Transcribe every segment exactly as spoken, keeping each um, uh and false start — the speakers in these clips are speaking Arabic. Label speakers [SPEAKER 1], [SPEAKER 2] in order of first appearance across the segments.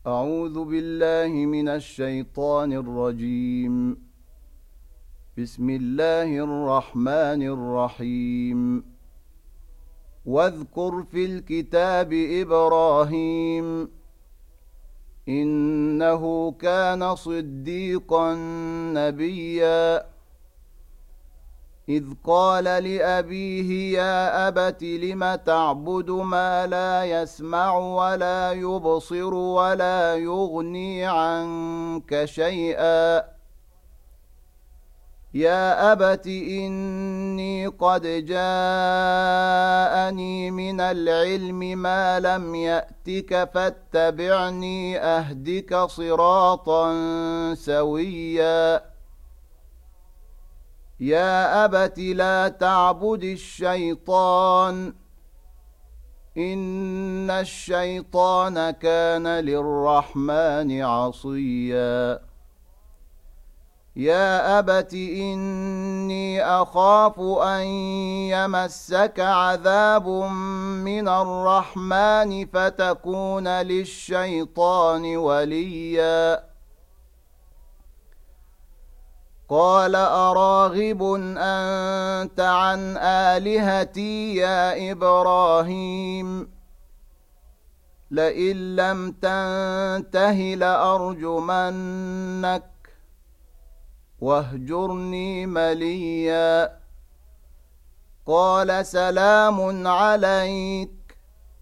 [SPEAKER 1] أعوذ بالله من الشيطان الرجيم. بسم الله الرحمن الرحيم. واذكر في الكتاب إبراهيم إنه كان صديقا نبيا إذ قال لأبيه يا أبت لم تعبد ما لا يسمع ولا يبصر ولا يغني عنك شيئا يا أبت إني قد جاءني من العلم ما لم يأتك فاتبعني أهدك صراطا سويا يا أبت لا تعبد الشيطان إن الشيطان كان للرحمن عصيا يا أبت إني أخاف أن يمسك عذاب من الرحمن فتكون للشيطان وليا قال أراغب أنت عن آلهتي يا إبراهيم لئن لم تنته لأرجمنك واهجرني مليا قال سلام عليك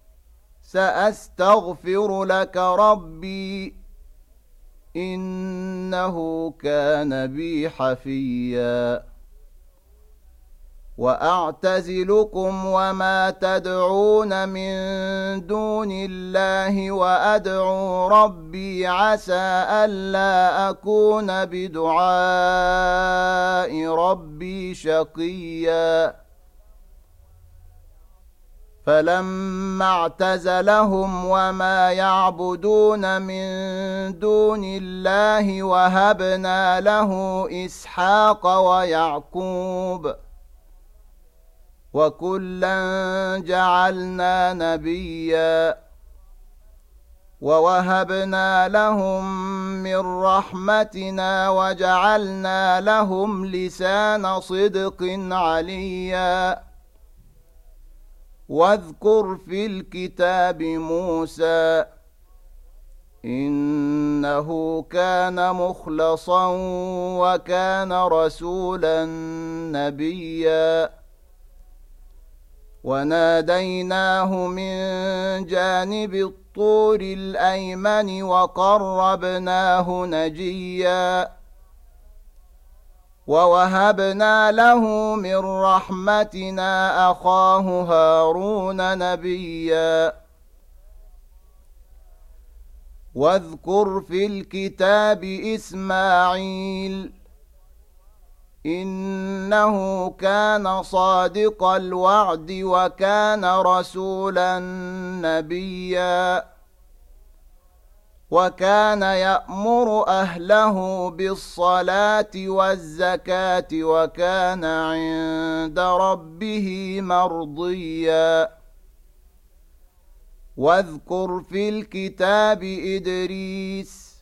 [SPEAKER 1] سأستغفر لك ربي إنه كان بي حفيا وأعتزلكم وما تدعون من دون الله وأدعو ربي عسى ألا أكون بدعاء ربي شقيا فلما اعتزلهم وما يعبدون من دون الله وهبنا له إسحاق ويعقوب وكلا جعلنا نبيا ووهبنا لهم من رحمتنا وجعلنا لهم لسان صدق عليا واذكر في الكتاب موسى إنه كان مخلصا وكان رسولا نبيا وناديناه من جانب الطور الأيمن وقربناه نجيا ووهبنا له من رحمتنا أخاه هارون نبيا واذكر في الكتاب إسماعيل إنه كان صادق الوعد وكان رسولا نبيا وكان يأمر أهله بالصلاة والزكاة وكان عند ربه مرضيا واذكر في الكتاب إدريس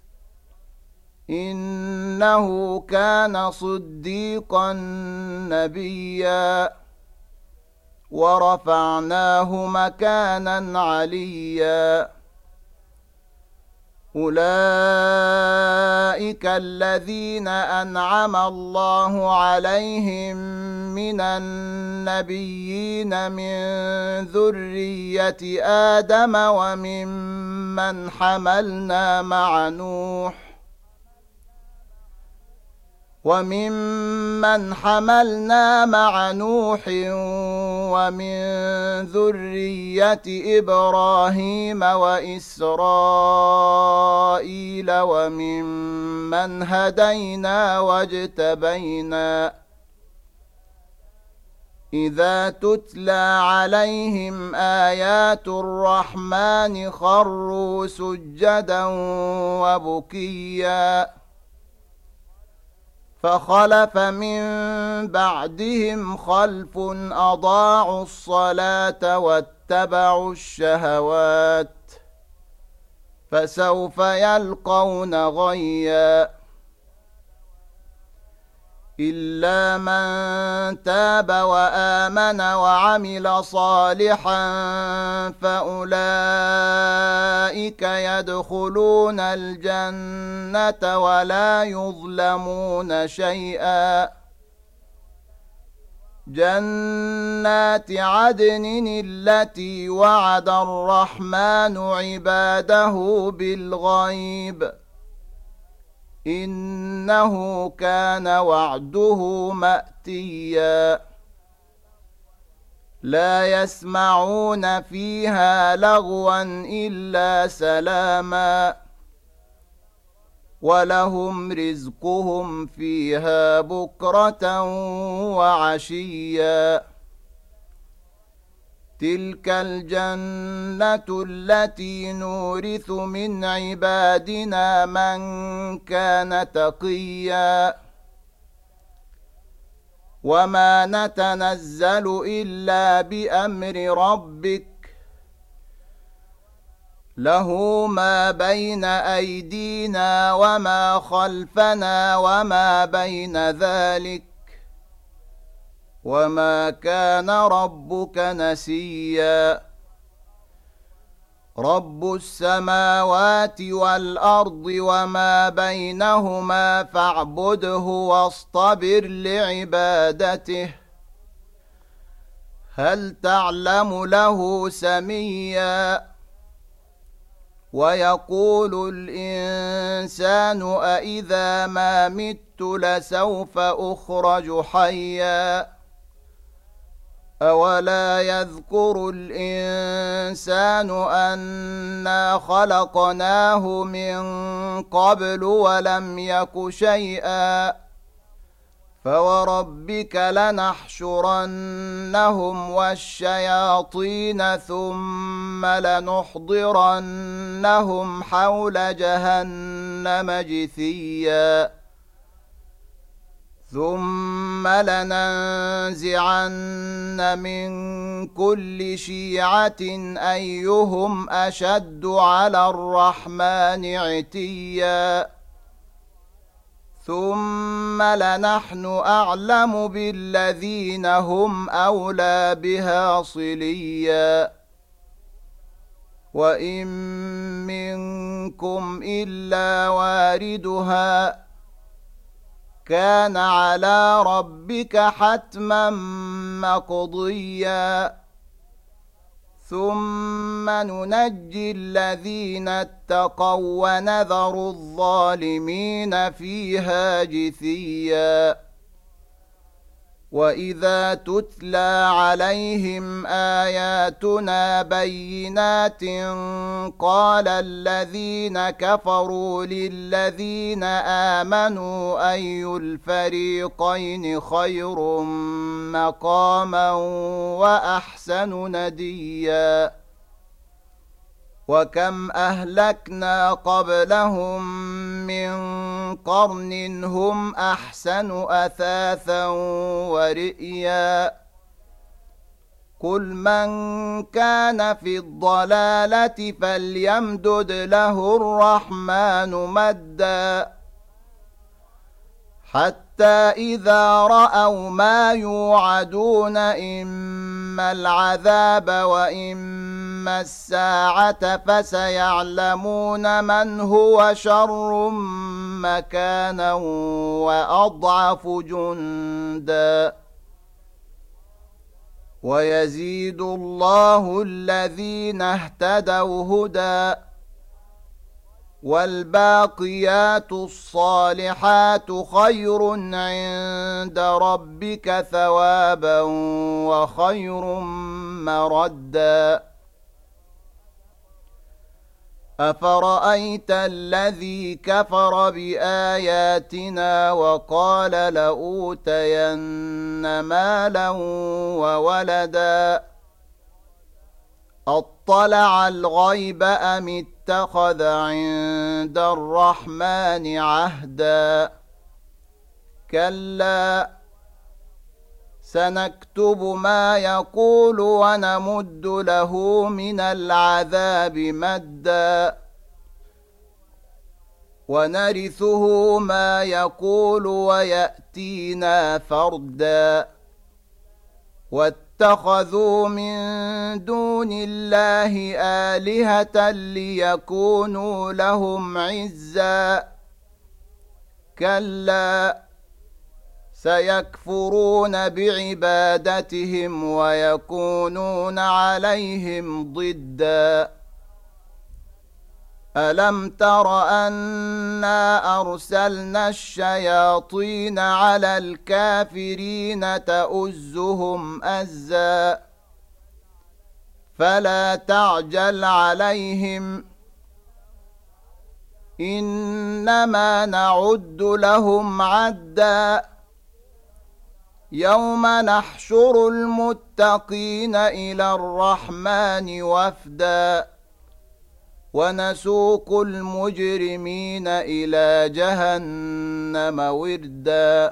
[SPEAKER 1] إنه كان صديقا نبيا ورفعناه مكانا عليا أولئك الذين أنعم الله عليهم من النبيين من ذرية آدم وممن حملنا مع نوح وممن حملنا مع نوح ومن ذرية إبراهيم وإسرائيل وممن هدينا واجتبينا إذا تتلى عليهم آيات الرحمن خروا سجدا وبكيا فخلف من بعدهم خلف أضاعوا الصلاة واتبعوا الشهوات فسوف يلقون غيا إلا من تاب وآمن وعمل صالحا فأولئك يدخلون الجنة ولا يظلمون شيئا جنات عدن التي وعد الرحمن عباده بالغيب إنه كان وعده مأتيا لا يسمعون فيها لغوا إلا سلاما ولهم رزقهم فيها بكرة وعشيا تلك الجنة التي نورث من عبادنا من كان تقيا وما نتنزل إلا بأمر ربك له ما بين أيدينا وما خلفنا وما بين ذلك وما كان ربك نسيا رب السماوات والأرض وما بينهما فاعبده واصطبر لعبادته هل تعلم له سميا ويقول الإنسان أإذا ما مت لسوف أخرج حيا أولا يذكر الإنسان أنا خلقناه من قبل ولم يك شيئا فوربك لنحشرنهم والشياطين ثم لنحضرنهم حول جهنم جثيا ثم لننزعن من كل شيعة أيهم أشد على الرحمن عتيا ثم لنحن أعلم بالذين هم أولى بها صليا وإن منكم إلا واردها كان على ربك حتما مقضيا ثم ننجي الذين اتقوا ونذر الظالمين فيها جثيا وإذا تتلى عليهم آياتنا بينات قال الذين كفروا للذين آمنوا أي الفريقين خير مقاما وأحسن نديا وكم أهلكنا قبلهم من قرن هم أحسن أثاثا ورئيا قل من كان في الضلالة فليمدد له الرحمن مدا حتى إذا رأوا ما يوعدون إما العذاب وإما الساعة فسيعلمون من هو شر مكانا وأضعف جندا ويزيد الله الذين اهتدوا هدى والباقيات الصالحات خير عند ربك ثوابا وخير مردا أفرأيت الذي كفر بآياتنا وقال لأوتين مالا وولدا أطلع الغيب أم اتخذ عند الرحمن عهدا كلا سنكتب ما يقول ونمد له من العذاب مدا ونرثه ما يقول ويأتينا فردا واتخذوا من دون الله آلهة ليكونوا لهم عزا كلا سيكفرون بعبادتهم ويكونون عليهم ضدا ألم تر أنا أرسلنا الشياطين على الكافرين تؤزهم أزا فلا تعجل عليهم إنما نعد لهم عدا يوم نحشر المتقين إلى الرحمن وفدا ونسوق المجرمين إلى جهنم وردا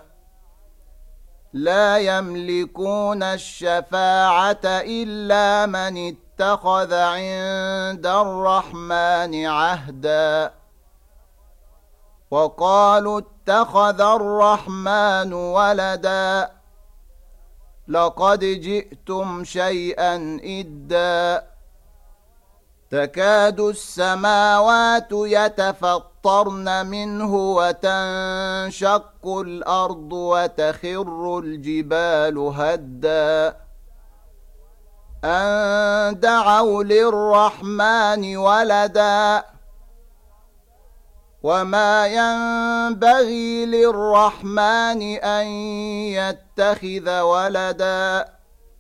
[SPEAKER 1] لا يملكون الشفاعة إلا من اتخذ عند الرحمن عهدا وقالوا اتخذ الرحمن ولدا لقد جئتم شيئا إدا تكاد السماوات يتفطرن منه وتنشق الأرض وتخر الجبال هدا أن دعوا للرحمن ولدا وما ينبغي للرحمن أن يتخذ ولدا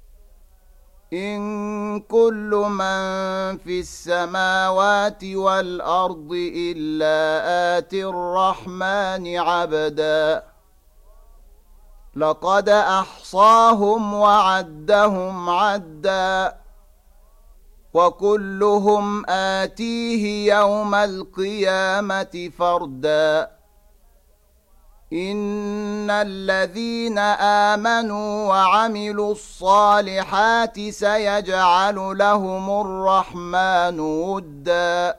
[SPEAKER 1] إن كل من في السماوات والأرض إلا آتي الرحمن عبدا لقد أحصاهم وعدهم عدا وكلهم آتيه يوم القيامة فردا إن الذين آمنوا وعملوا الصالحات سيجعل لهم الرحمن ودا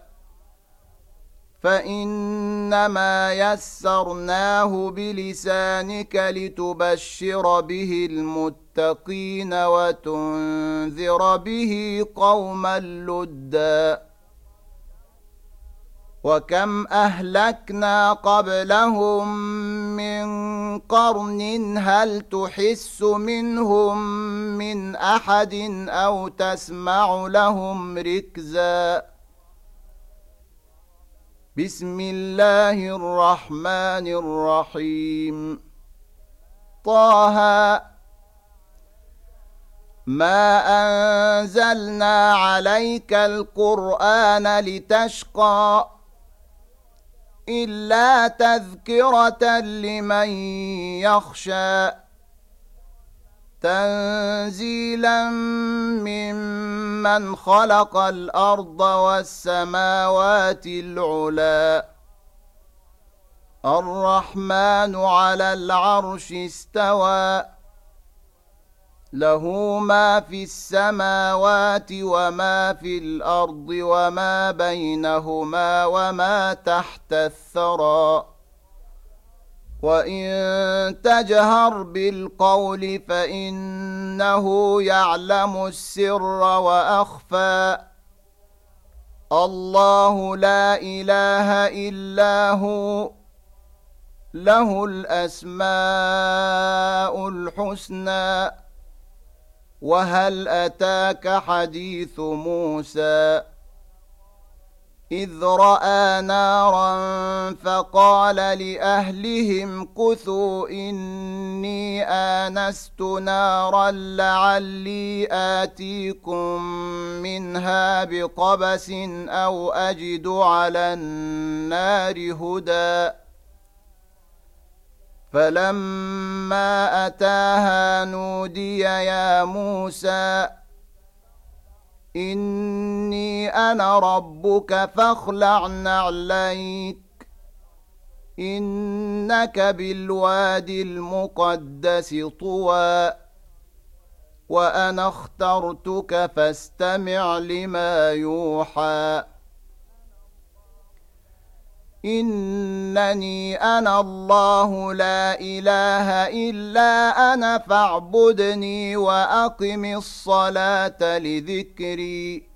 [SPEAKER 1] فإنما يسرناه بلسانك لتبشر به المتقين وتنذر به قوما لدا وكم أهلكنا قبلهم من قرن هل تحس منهم من أحد أو تسمع لهم ركزا بسم الله الرحمن الرحيم طه ما أنزلنا عليك القرآن لتشقى إلا تذكرة لمن يخشى تنزيلا ممن خلق الأرض والسماوات العلى الرحمن على العرش استوى له ما في السماوات وما في الأرض وما بينهما وما تحت الثرى وإن تجهر بالقول فإنه يعلم السر وأخفى الله لا إله إلا هو له الأسماء الحسنى وهل أتاك حديث موسى إذ رأى نارا فقال لأهلهم كثوا إني آنست نارا لعلي آتيكم منها بقبس أو أجد على النار هدى فلما أتاها نودي يا موسى إني أنا ربك فاخلع نعليك إنك بالوادي المقدس طوى وأنا اخترتك فاستمع لما يوحى إنني أنا الله لا إله إلا أنا فاعبدني وأقم الصلاة لذكري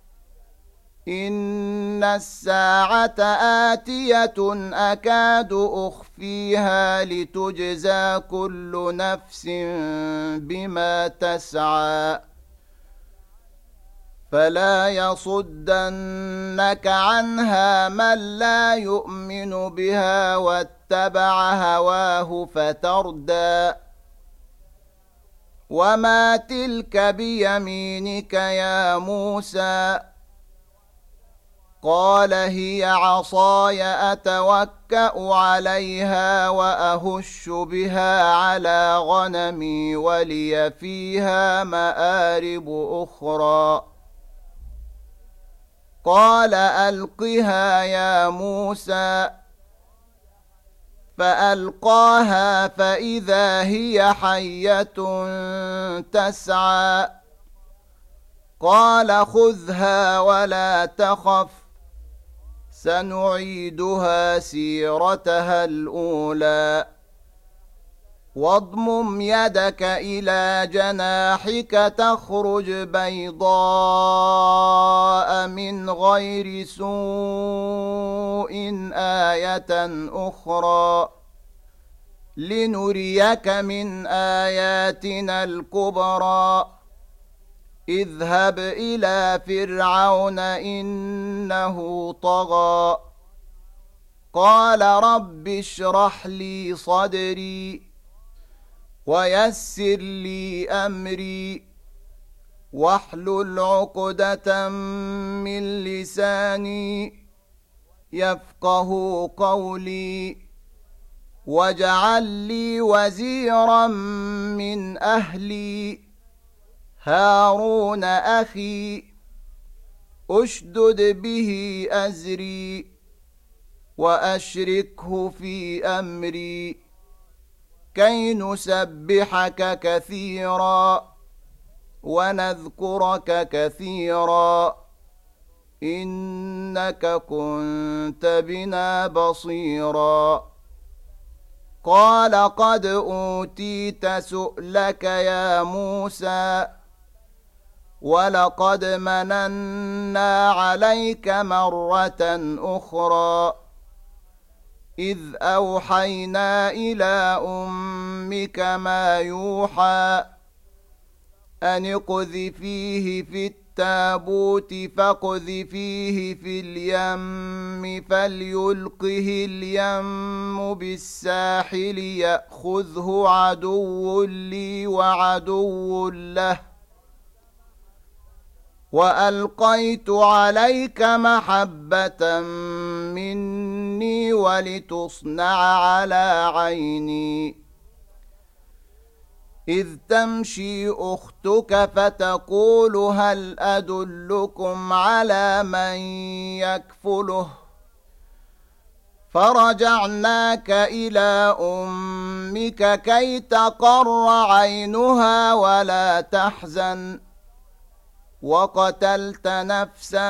[SPEAKER 1] إن الساعة آتية أكاد أخفيها لتجزى كل نفس بما تسعى فلا يصدنك عنها من لا يؤمن بها واتبع هواه فتردى وما تلك بيمينك يا موسى قال هي عصاي أتوكأ عليها وأهش بها على غنمي ولي فيها مآرب أخرى قال ألقها يا موسى فألقاها فإذا هي حية تسعى قال خذها ولا تخف سنعيدها سيرتها الأولى واضمم يدك إلى جناحك تخرج بيضاء من غير سوء آية أخرى لنريك من آياتنا الكبرى اذهب إلى فرعون إنه طغى قال رب اشرح لي صدري ويسر لي أمري واحلل عقدة من لساني يفقه قولي واجعل لي وزيرا من أهلي هارون أخي أشدد به أزري وأشركه في أمري كي نسبحك كثيرا ونذكرك كثيرا إنك كنت بنا بصيرا قال قد أوتيت سؤلك يا موسى ولقد مننا عليك مرة أخرى إذ أوحينا إلى أمك ما يوحى أن اقذفيه في التابوت فاقذفيه في اليم فليلقه اليم بالساحل يأخذه عدو لي وعدو له وألقيت عليك محبة مني ولتصنع على عيني إذ تمشي أختك فتقول هل أدلكم على من يكفله فرجعناك إلى أمك كي تقر عينها ولا تحزن وقتلت نفسا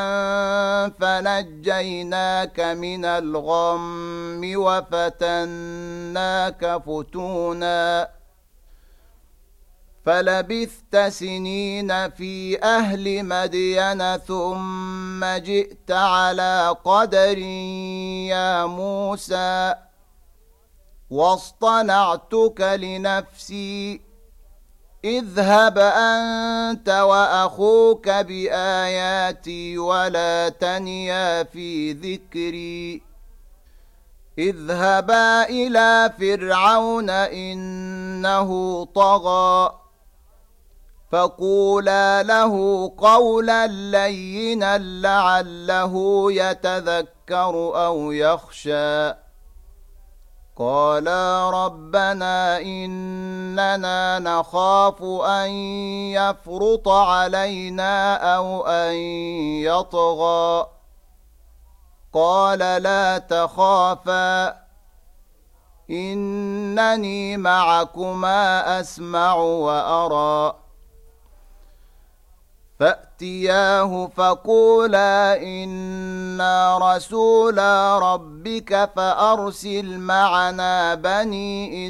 [SPEAKER 1] فنجيناك من الغم وفتناك فتونا فلبثت سنين في أهل مدين ثم جئت على قدر يا موسى واصطنعتك لنفسي اذهب أنت وأخوك بآياتي ولا تنيا في ذكري اذهبا إلى فرعون إنه طغى فقولا له قولا لينا لعله يتذكر أو يخشى قالا ربنا إننا نخاف أن يفرط علينا أو أن يطغى قال لا تخافا إنني معكما أسمع وأرى فأتياه فقولا إنا رسولا ربك فأرسل معنا بني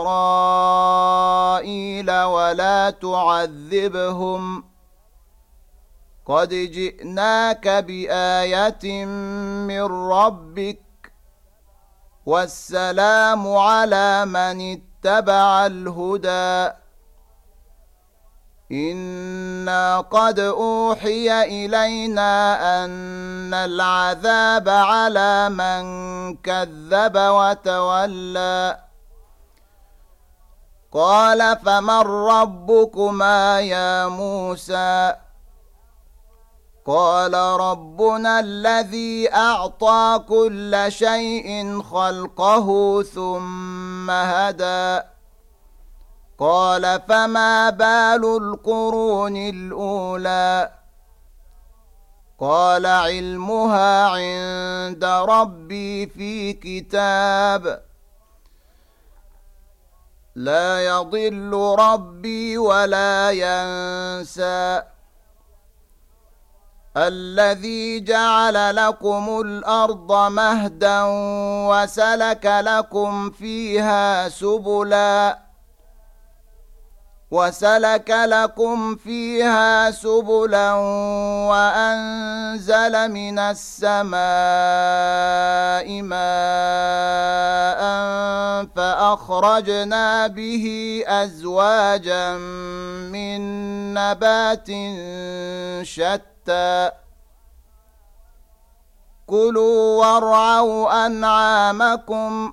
[SPEAKER 1] إسرائيل ولا تعذبهم قد جئناك بآية من ربك والسلام على من اتبع الهدى إنا قد أوحي إلينا أن العذاب على من كذب وتولى قال فمن ربكما يا موسى قال ربنا الذي أعطى كل شيء خلقه ثم هدى قال فما بال القرون الأولى قال علمها عند ربي في كتاب لا يضل ربي ولا ينسى الذي جعل لكم الأرض مهدا وسلك لكم فيها سبلا وسلك لكم فيها سبلا وأنزل من السماء ماء فأخرجنا به أزواجا من نبات شتى كلوا وارعوا أنعامكم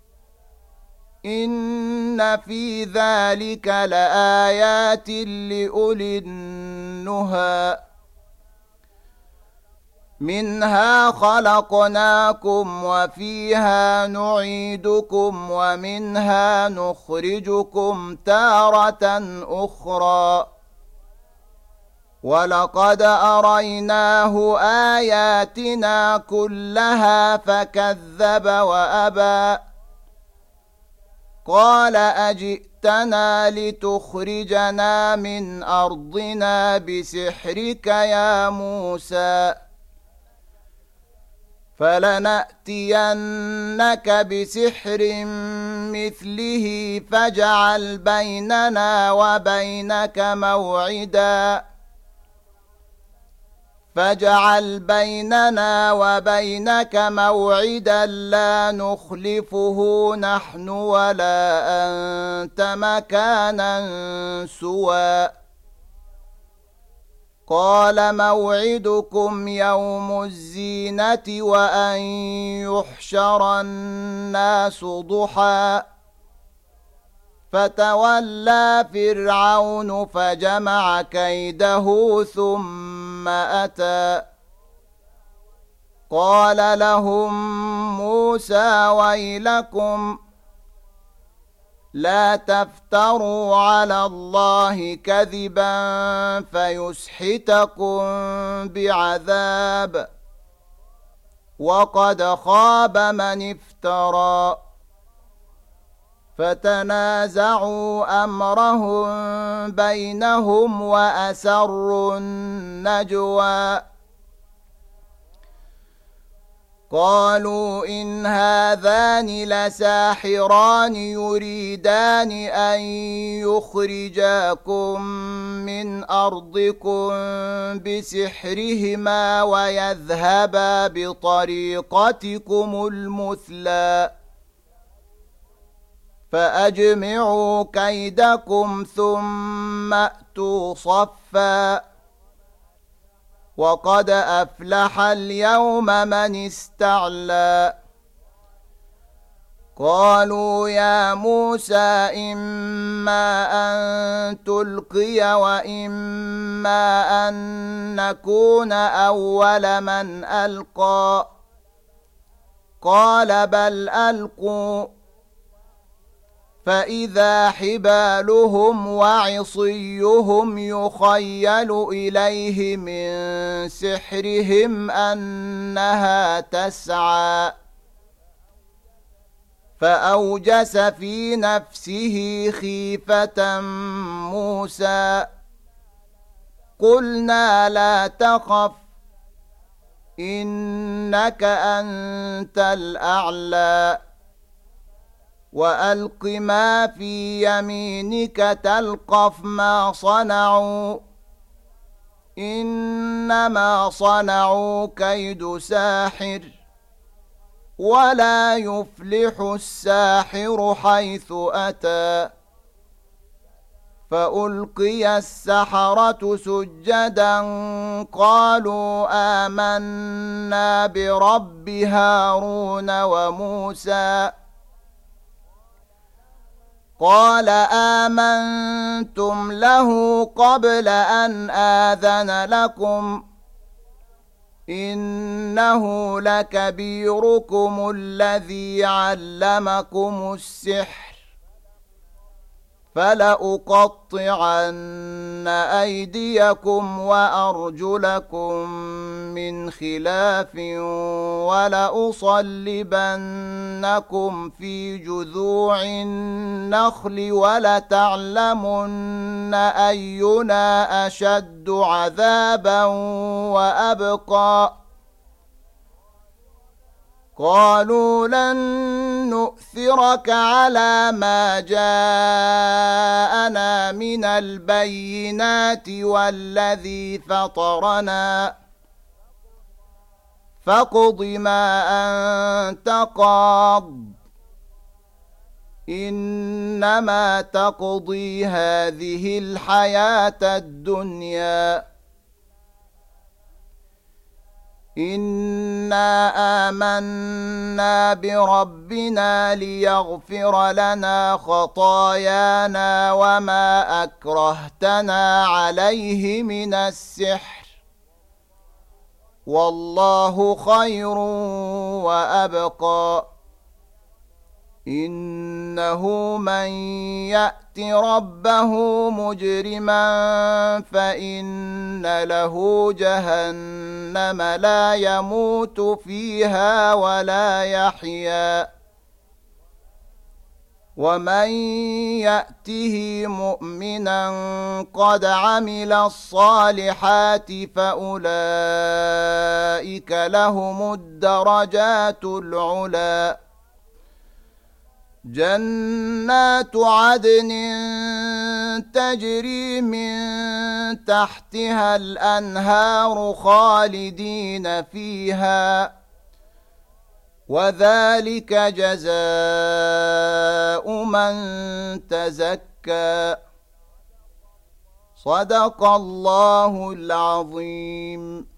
[SPEAKER 1] إن في ذلك لآيات لأولي النهى منها خلقناكم وفيها نعيدكم ومنها نخرجكم تارة أخرى ولقد أريناه آياتنا كلها فكذب وأبى قال أجئتنا لتخرجنا من أرضنا بسحرك يا موسى فلنأتينك بسحر مثله فاجعل بيننا وبينك موعدا فاجعل بيننا وبينك موعدا لا نخلفه نحن ولا أنت مكانا سوى قال موعدكم يوم الزينة وأن يحشر الناس ضحى فتولى فرعون فجمع كيده ثم أتى قال لهم موسى ويلكم لا تفتروا على الله كذبا فيسحتكم بعذاب وقد خاب من افترى فتنازعوا أمرهم بينهم وأسروا النجوى قالوا إن هذان لساحران يريدان أن يخرجاكم من أرضكم بسحرهما ويذهبا بطريقتكم المثلى فأجمعوا كيدكم ثم أتوا صفا وقد أفلح اليوم من استعلى قالوا يا موسى إما أن تلقي وإما أن نكون أول من ألقى قال بل ألقوا فإذا حبالهم وعصيهم يخيل إليه من سحرهم أنها تسعى فأوجس في نفسه خيفة موسى قلنا لا تخف إنك أنت الأعلى وألق ما في يمينك تلقف ما صنعوا إنما صنعوا كيد ساحر ولا يفلح الساحر حيث أتى فألقي السحرة سجدا قالوا آمنا برب هارون وموسى قال آمنتم له قبل أن آذن لكم إنه لكبيركم الذي علمكم السحر فلأقطعن أيديكم وأرجلكم من خلاف ولأصلبنكم في جذوع النخل ولتعلمن أينا أشد عذابا وأبقى قالوا لن نؤثرك على ما جاءنا من البينات والذي فطرنا فاقض ما أنت قاض إنما تقضي هذه الحياة الدنيا إنا آمنا بربنا ليغفر لنا خطايانا وما أكرهتنا عليه من السحر والله خير وأبقى إنه من يأت ربه مجرما فإن له جهنم لا يموت فيها ولا يحيا ومن يأته مؤمنا قد عمل الصالحات فأولئك لهم الدرجات العلى جنات عدن تجري من تحتها الأنهار خالدين فيها وذلك جزاء من تزكى صدق الله العظيم.